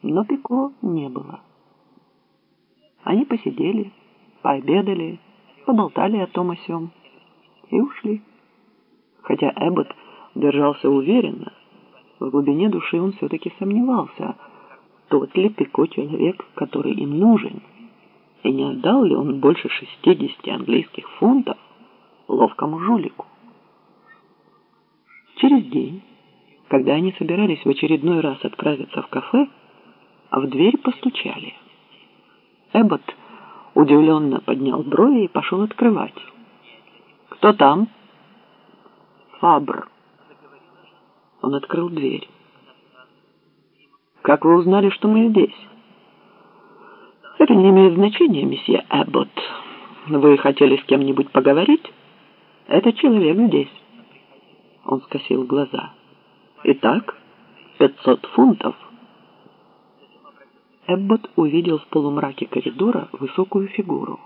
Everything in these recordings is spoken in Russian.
но Пико не было. Они посидели, пообедали, поболтали о том о сём и ушли. Хотя Эббот держался уверенно, в глубине души он все-таки сомневался, тот ли Пико человек, который им нужен, и не отдал ли он больше 60 английских фунтов ловкому жулику. Через день, когда они собирались в очередной раз отправиться в кафе, в дверь постучали. Эббот удивленно поднял брови и пошел открывать. «Кто там?» «Фабр». Он открыл дверь. «Как вы узнали, что мы здесь?» «Это не имеет значения, месье Эббот. Вы хотели с кем-нибудь поговорить? Этот человек здесь». Он скосил глаза. «Итак, 500 фунтов». Эббот увидел в полумраке коридора высокую фигуру.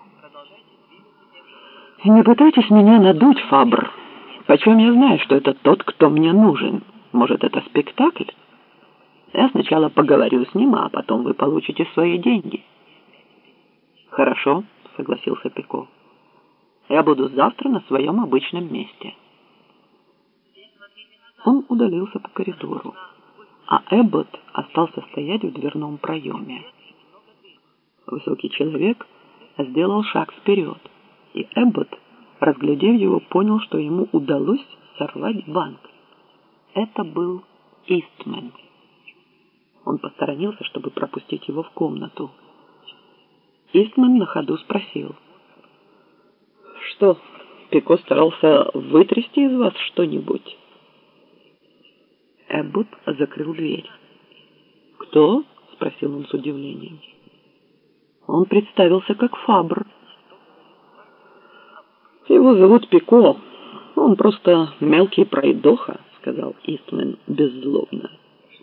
«Не пытайтесь меня надуть, Фабр. Почем я знаю, что это тот, кто мне нужен? Может, это спектакль? Я сначала поговорю с ним, а потом вы получите свои деньги». «Хорошо», — согласился Пико. «Я буду завтра на своем обычном месте». Он удалился по коридору, а Эббот остался стоять в дверном проеме. Высокий человек сделал шаг вперед, и Эббот, разглядев его, понял, что ему удалось сорвать банк. Это был Истмен. Он посторонился, чтобы пропустить его в комнату. Истмен на ходу спросил: «Что, Пико старался вытрясти из вас что-нибудь?» Эббот закрыл дверь. «Кто?» — спросил он с удивлением. Он представился как Фабр. «Его зовут Пико. Он просто мелкий пройдоха», — сказал Истмен беззлобно.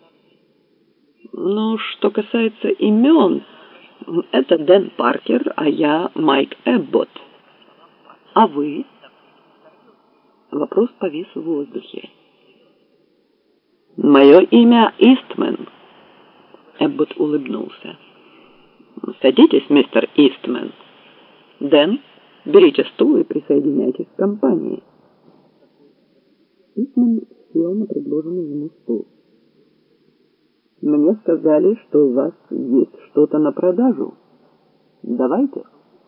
«Ну, что касается имен, это Дэн Паркер, а я Майк Эббот. А вы?» Вопрос повис в воздухе. «Мое имя Истмен». Эббот улыбнулся. «Садитесь, мистер Истмен. Дэн, берите стул и присоединяйтесь к компании». Истмен сел на предложенный ему стул. «Мне сказали, что у вас есть что-то на продажу. Давайте».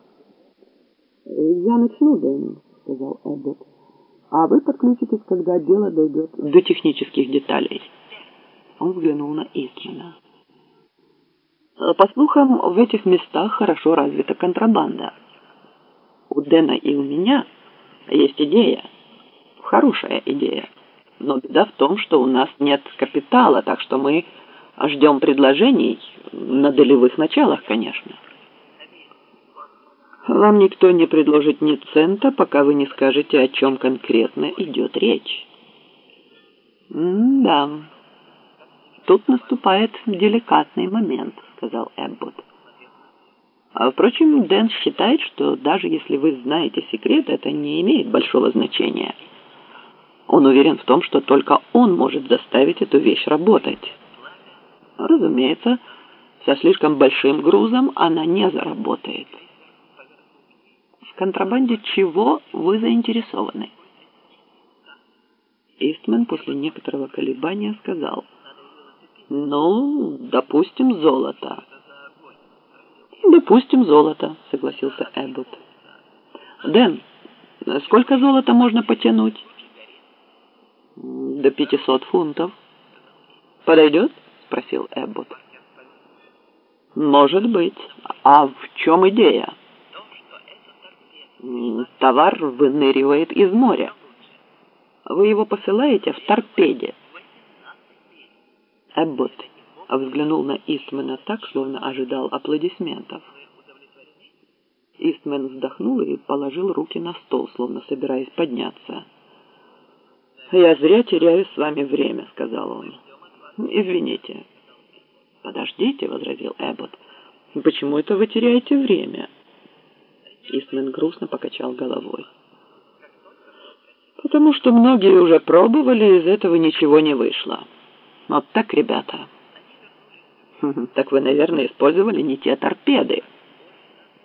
«Я начну, Дэн», — сказал Эббот. «А вы подключитесь, когда дело дойдет до технических деталей». Он взглянул на Истмена. «По слухам, в этих местах хорошо развита контрабанда. У Дэна и у меня есть идея. Хорошая идея. Но беда в том, что у нас нет капитала, так что мы ждем предложений на долевых началах, конечно. Вам никто не предложит ни цента, пока вы не скажете, о чем конкретно идет речь». «Да, тут наступает деликатный момент», — сказал Эббот. «Впрочем, Дэн считает, что даже если вы знаете секрет, это не имеет большого значения. Он уверен в том, что только он может заставить эту вещь работать. Разумеется, со слишком большим грузом она не заработает». «В контрабанде чего вы заинтересованы?» Истмен после некоторого колебания сказал: «Ну, допустим, золото». «Допустим, золото», — согласился Эббот. «Дэн, сколько золота можно потянуть?» «До 500 фунтов». «Подойдет?» — спросил Эббот. «Может быть. А в чем идея?» «Товар выныривает из моря. Вы его посылаете в торпеде». Эббот взглянул на Истмена так, словно ожидал аплодисментов. Истмен вздохнул и положил руки на стол, словно собираясь подняться. «Я зря теряю с вами время», — сказал он. «Извините». «Подождите», — возразил Эббот. «Почему это вы теряете время?» Истмен грустно покачал головой. «Потому что многие уже пробовали, из этого ничего не вышло. Вот так, ребята. Так вы, наверное, использовали не те торпеды.